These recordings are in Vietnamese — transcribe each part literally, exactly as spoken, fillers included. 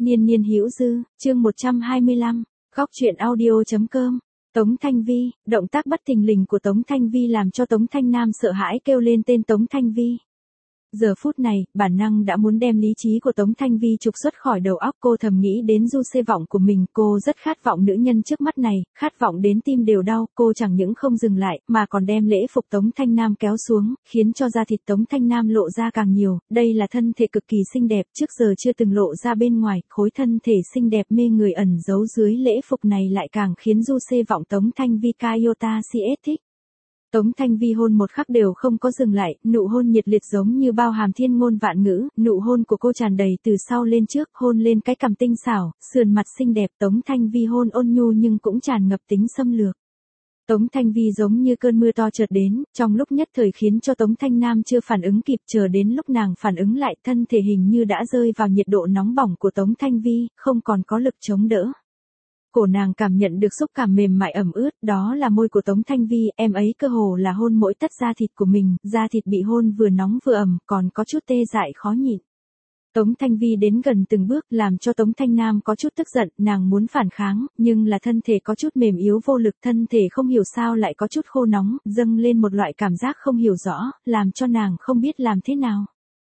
Niên niên hữu dư, chương một trăm hai mươi lăm, góc truyện audio.com. Tống Thanh Vi, động tác bất thình lình của Tống Thanh Vi làm cho Tống Thanh Nam sợ hãi kêu lên tên Tống Thanh Vi. Giờ phút này, bản năng đã muốn đem lý trí của Tống Thanh Vi trục xuất khỏi đầu óc, cô thầm nghĩ đến du xê vọng của mình, cô rất khát vọng nữ nhân trước mắt này, khát vọng đến tim đều đau, cô chẳng những không dừng lại, mà còn đem lễ phục Tống Thanh Nam kéo xuống, khiến cho da thịt Tống Thanh Nam lộ ra càng nhiều, đây là thân thể cực kỳ xinh đẹp, trước giờ chưa từng lộ ra bên ngoài, khối thân thể xinh đẹp mê người ẩn giấu dưới lễ phục này lại càng khiến du xê vọng Tống Thanh Vi Kayota xê ét thích. Tống Thanh Vi hôn một khắc đều không có dừng lại, nụ hôn nhiệt liệt giống như bao hàm thiên ngôn vạn ngữ, nụ hôn của cô tràn đầy từ sau lên trước, hôn lên cái cằm tinh xảo, sườn mặt xinh đẹp. Tống Thanh Vi hôn ôn nhu nhưng cũng tràn ngập tính xâm lược. Tống Thanh Vi giống như cơn mưa to chợt đến, trong lúc nhất thời khiến cho Tống Thanh Nam chưa phản ứng kịp, chờ đến lúc nàng phản ứng lại, thân thể hình như đã rơi vào nhiệt độ nóng bỏng của Tống Thanh Vi, không còn có lực chống đỡ. Cổ nàng cảm nhận được xúc cảm mềm mại ẩm ướt, đó là môi của Tống Thanh Vi, em ấy cơ hồ là hôn mỗi tấc da thịt của mình, da thịt bị hôn vừa nóng vừa ẩm, còn có chút tê dại khó nhịn. Tống Thanh Vi đến gần từng bước, làm cho Tống Thanh Nam có chút tức giận, nàng muốn phản kháng, nhưng là thân thể có chút mềm yếu vô lực, thân thể không hiểu sao lại có chút khô nóng, dâng lên một loại cảm giác không hiểu rõ, làm cho nàng không biết làm thế nào.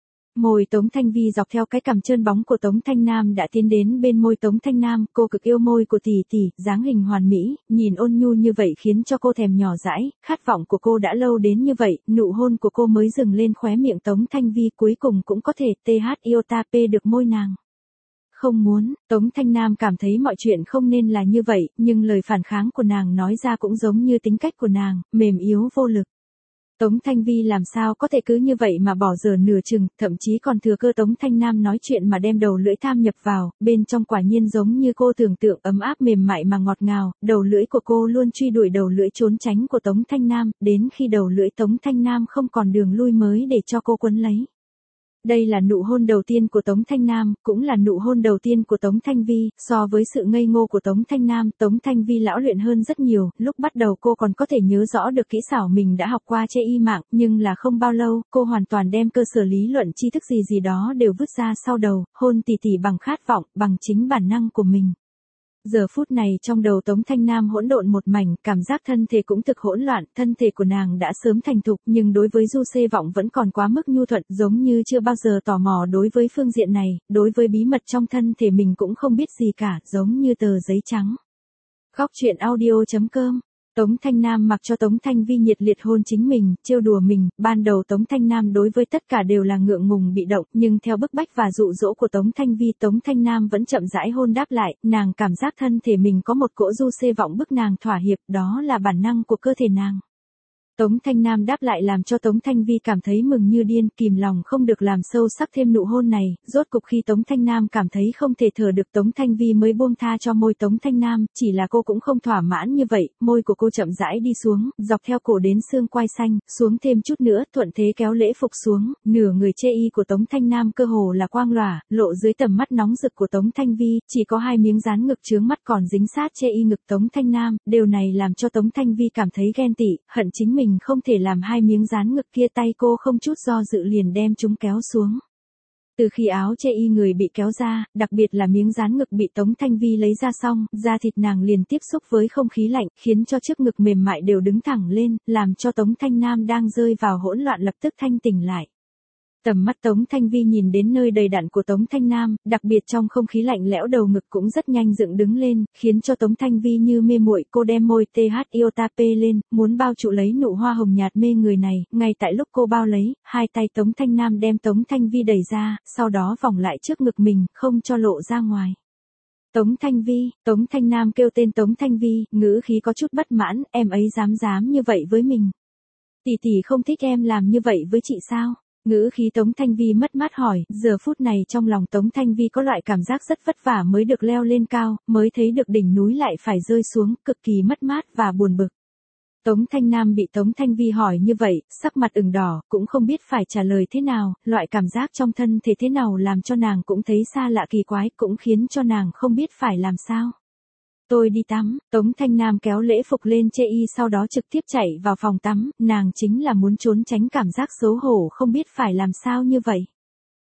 Môi Tống Thanh Vi dọc theo cái cằm trơn bóng của Tống Thanh Nam đã tiến đến bên môi Tống Thanh Nam, cô cực yêu môi của tỷ tỷ, dáng hình hoàn mỹ, nhìn ôn nhu như vậy khiến cho cô thèm nhỏ dãi, khát vọng của cô đã lâu đến như vậy, nụ hôn của cô mới dừng lên khóe miệng Tống Thanh Vi, cuối cùng cũng có thể th iota p được môi nàng. Không muốn, Tống Thanh Nam cảm thấy mọi chuyện không nên là như vậy, nhưng lời phản kháng của nàng nói ra cũng giống như tính cách của nàng, mềm yếu vô lực. Tống Thanh Vi làm sao có thể cứ như vậy mà bỏ dở nửa chừng, thậm chí còn thừa cơ Tống Thanh Nam nói chuyện mà đem đầu lưỡi tham nhập vào, bên trong quả nhiên giống như cô tưởng tượng, ấm áp mềm mại mà ngọt ngào, đầu lưỡi của cô luôn truy đuổi đầu lưỡi trốn tránh của Tống Thanh Nam, đến khi đầu lưỡi Tống Thanh Nam không còn đường lui mới để cho cô quấn lấy. Đây là nụ hôn đầu tiên của Tống Thanh Nam, cũng là nụ hôn đầu tiên của Tống Thanh Vi, so với sự ngây ngô của Tống Thanh Nam, Tống Thanh Vi lão luyện hơn rất nhiều, lúc bắt đầu cô còn có thể nhớ rõ được kỹ xảo mình đã học qua chê y mạng, nhưng là không bao lâu, cô hoàn toàn đem cơ sở lý luận tri thức gì gì đó đều vứt ra sau đầu, hôn tỉ tỉ bằng khát vọng, bằng chính bản năng của mình. Giờ phút này trong đầu Tống Thanh Nam hỗn độn một mảnh, cảm giác thân thể cũng thực hỗn loạn, thân thể của nàng đã sớm thành thục, nhưng đối với du xê vọng vẫn còn quá mức nhu thuận, giống như chưa bao giờ tò mò đối với phương diện này, đối với bí mật trong thân thể mình cũng không biết gì cả, giống như tờ giấy trắng. Góc truyện audio.com. Tống Thanh Nam mặc cho Tống Thanh Vi nhiệt liệt hôn chính mình, trêu đùa mình, ban đầu Tống Thanh Nam đối với tất cả đều là ngượng ngùng bị động, nhưng theo bức bách và dụ dỗ của Tống Thanh Vi, Tống Thanh Nam vẫn chậm rãi hôn đáp lại, nàng cảm giác thân thể mình có một cỗ du xê vọng bức nàng thỏa hiệp, đó là bản năng của cơ thể nàng. Tống Thanh Nam đáp lại làm cho Tống Thanh Vi cảm thấy mừng như điên, kìm lòng không được làm sâu sắc thêm nụ hôn này, rốt cục khi Tống Thanh Nam cảm thấy không thể thở được Tống Thanh Vi mới buông tha cho môi Tống Thanh Nam, chỉ là cô cũng không thỏa mãn như vậy, môi của cô chậm rãi đi xuống, dọc theo cổ đến xương quai xanh, xuống thêm chút nữa, thuận thế kéo lễ phục xuống, nửa người chê y của Tống Thanh Nam cơ hồ là quang lòa, lộ dưới tầm mắt nóng rực của Tống Thanh Vi, chỉ có hai miếng dán ngực chướng mắt còn dính sát chê y ngực Tống Thanh Nam, điều này làm cho Tống Thanh Vi cảm thấy ghen tị, hận chính mình không thể làm hai miếng dán ngực kia, tay cô không chút do dự liền đem chúng kéo xuống. Từ khi áo chê y người bị kéo ra, đặc biệt là miếng dán ngực bị Tống Thanh Vi lấy ra xong, da thịt nàng liền tiếp xúc với không khí lạnh, khiến cho trước ngực mềm mại đều đứng thẳng lên, làm cho Tống Thanh Nam đang rơi vào hỗn loạn lập tức thanh tỉnh lại. Tầm mắt Tống Thanh Vi nhìn đến nơi đầy đặn của Tống Thanh Nam, đặc biệt trong không khí lạnh lẽo đầu ngực cũng rất nhanh dựng đứng lên, khiến cho Tống Thanh Vi như mê muội, cô đem môi th iota p lên, muốn bao trụ lấy nụ hoa hồng nhạt mê người này, ngay tại lúc cô bao lấy, hai tay Tống Thanh Nam đem Tống Thanh Vi đẩy ra, sau đó vòng lại trước ngực mình, không cho lộ ra ngoài. Tống Thanh Vi, Tống Thanh Nam kêu tên Tống Thanh Vi, ngữ khí có chút bất mãn, em ấy dám dám như vậy với mình. Tỷ tỷ không thích em làm như vậy với chị sao? Ngữ khí Tống Thanh Vi mất mát hỏi, giờ phút này trong lòng Tống Thanh Vi có loại cảm giác rất vất vả mới được leo lên cao, mới thấy được đỉnh núi lại phải rơi xuống, cực kỳ mất mát và buồn bực. Tống Thanh Nam bị Tống Thanh Vi hỏi như vậy, sắc mặt ửng đỏ, cũng không biết phải trả lời thế nào, loại cảm giác trong thân thể thế nào làm cho nàng cũng thấy xa lạ kỳ quái, cũng khiến cho nàng không biết phải làm sao. Tôi đi tắm, Tống Thanh Nam kéo lễ phục lên chê y sau đó trực tiếp chạy vào phòng tắm, nàng chính là muốn trốn tránh cảm giác xấu hổ không biết phải làm sao như vậy.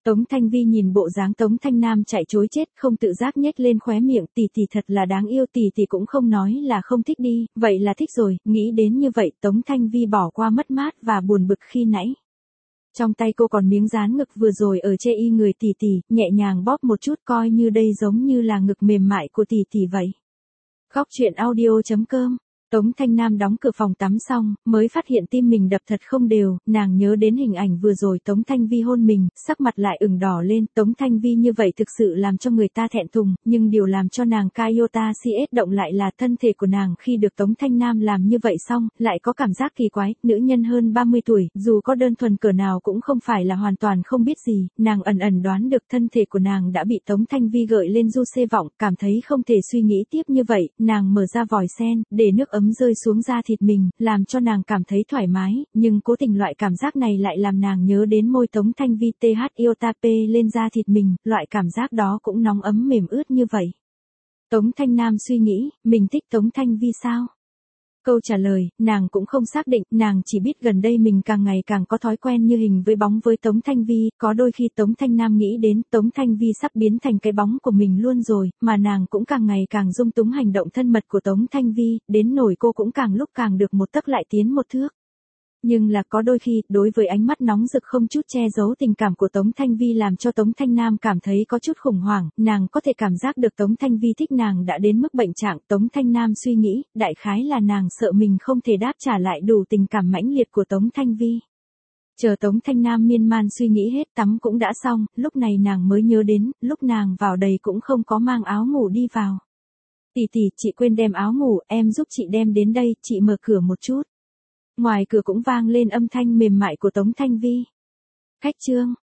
Tống Thanh Vi nhìn bộ dáng Tống Thanh Nam chạy trối chết, không tự giác nhếch lên khóe miệng, tỷ tỷ thật là đáng yêu, tỷ tỷ cũng không nói là không thích đi, vậy là thích rồi, nghĩ đến như vậy Tống Thanh Vi bỏ qua mất mát và buồn bực khi nãy. Trong tay cô còn miếng dán ngực vừa rồi ở chê y người tỷ tỷ, nhẹ nhàng bóp một chút coi như đây giống như là ngực mềm mại của tỷ tỷ vậy. Góc truyện audio chấm com. Tống Thanh Nam đóng cửa phòng tắm xong, mới phát hiện tim mình đập thật không đều, nàng nhớ đến hình ảnh vừa rồi Tống Thanh Vi hôn mình, sắc mặt lại ửng đỏ lên, Tống Thanh Vi như vậy thực sự làm cho người ta thẹn thùng, nhưng điều làm cho nàng Kayota xê ét động lại là thân thể của nàng khi được Tống Thanh Nam làm như vậy xong, lại có cảm giác kỳ quái, nữ nhân hơn ba mươi tuổi, dù có đơn thuần cỡ nào cũng không phải là hoàn toàn không biết gì, nàng ẩn ẩn đoán được thân thể của nàng đã bị Tống Thanh Vi gợi lên du xê vọng, cảm thấy không thể suy nghĩ tiếp như vậy, nàng mở ra vòi sen, để nước ấm rơi xuống da thịt mình, làm cho nàng cảm thấy thoải mái, nhưng cố tình loại cảm giác này lại làm nàng nhớ đến môi Tống Thanh Vi th iota p lên da thịt mình, loại cảm giác đó cũng nóng ấm mềm ướt như vậy. Tống Thanh Nam suy nghĩ, mình thích Tống Thanh Vi sao? Câu trả lời, nàng cũng không xác định, nàng chỉ biết gần đây mình càng ngày càng có thói quen như hình với bóng với Tống Thanh Vi, có đôi khi Tống Thanh Nam nghĩ đến Tống Thanh Vi sắp biến thành cái bóng của mình luôn rồi, mà nàng cũng càng ngày càng dung túng hành động thân mật của Tống Thanh Vi, đến nổi cô cũng càng lúc càng được một tấc lại tiến một thước. Nhưng là có đôi khi, đối với ánh mắt nóng rực không chút che giấu tình cảm của Tống Thanh Vi làm cho Tống Thanh Nam cảm thấy có chút khủng hoảng, nàng có thể cảm giác được Tống Thanh Vi thích nàng đã đến mức bệnh trạng, Tống Thanh Nam suy nghĩ, đại khái là nàng sợ mình không thể đáp trả lại đủ tình cảm mãnh liệt của Tống Thanh Vi. Chờ Tống Thanh Nam miên man suy nghĩ hết tắm cũng đã xong, lúc này nàng mới nhớ đến, lúc nàng vào đầy cũng không có mang áo ngủ đi vào. Tỷ tỷ, chị quên đem áo ngủ, em giúp chị đem đến đây, chị mở cửa một chút. Ngoài cửa cũng vang lên âm thanh mềm mại của Tống Thanh Vi. Khách Trương,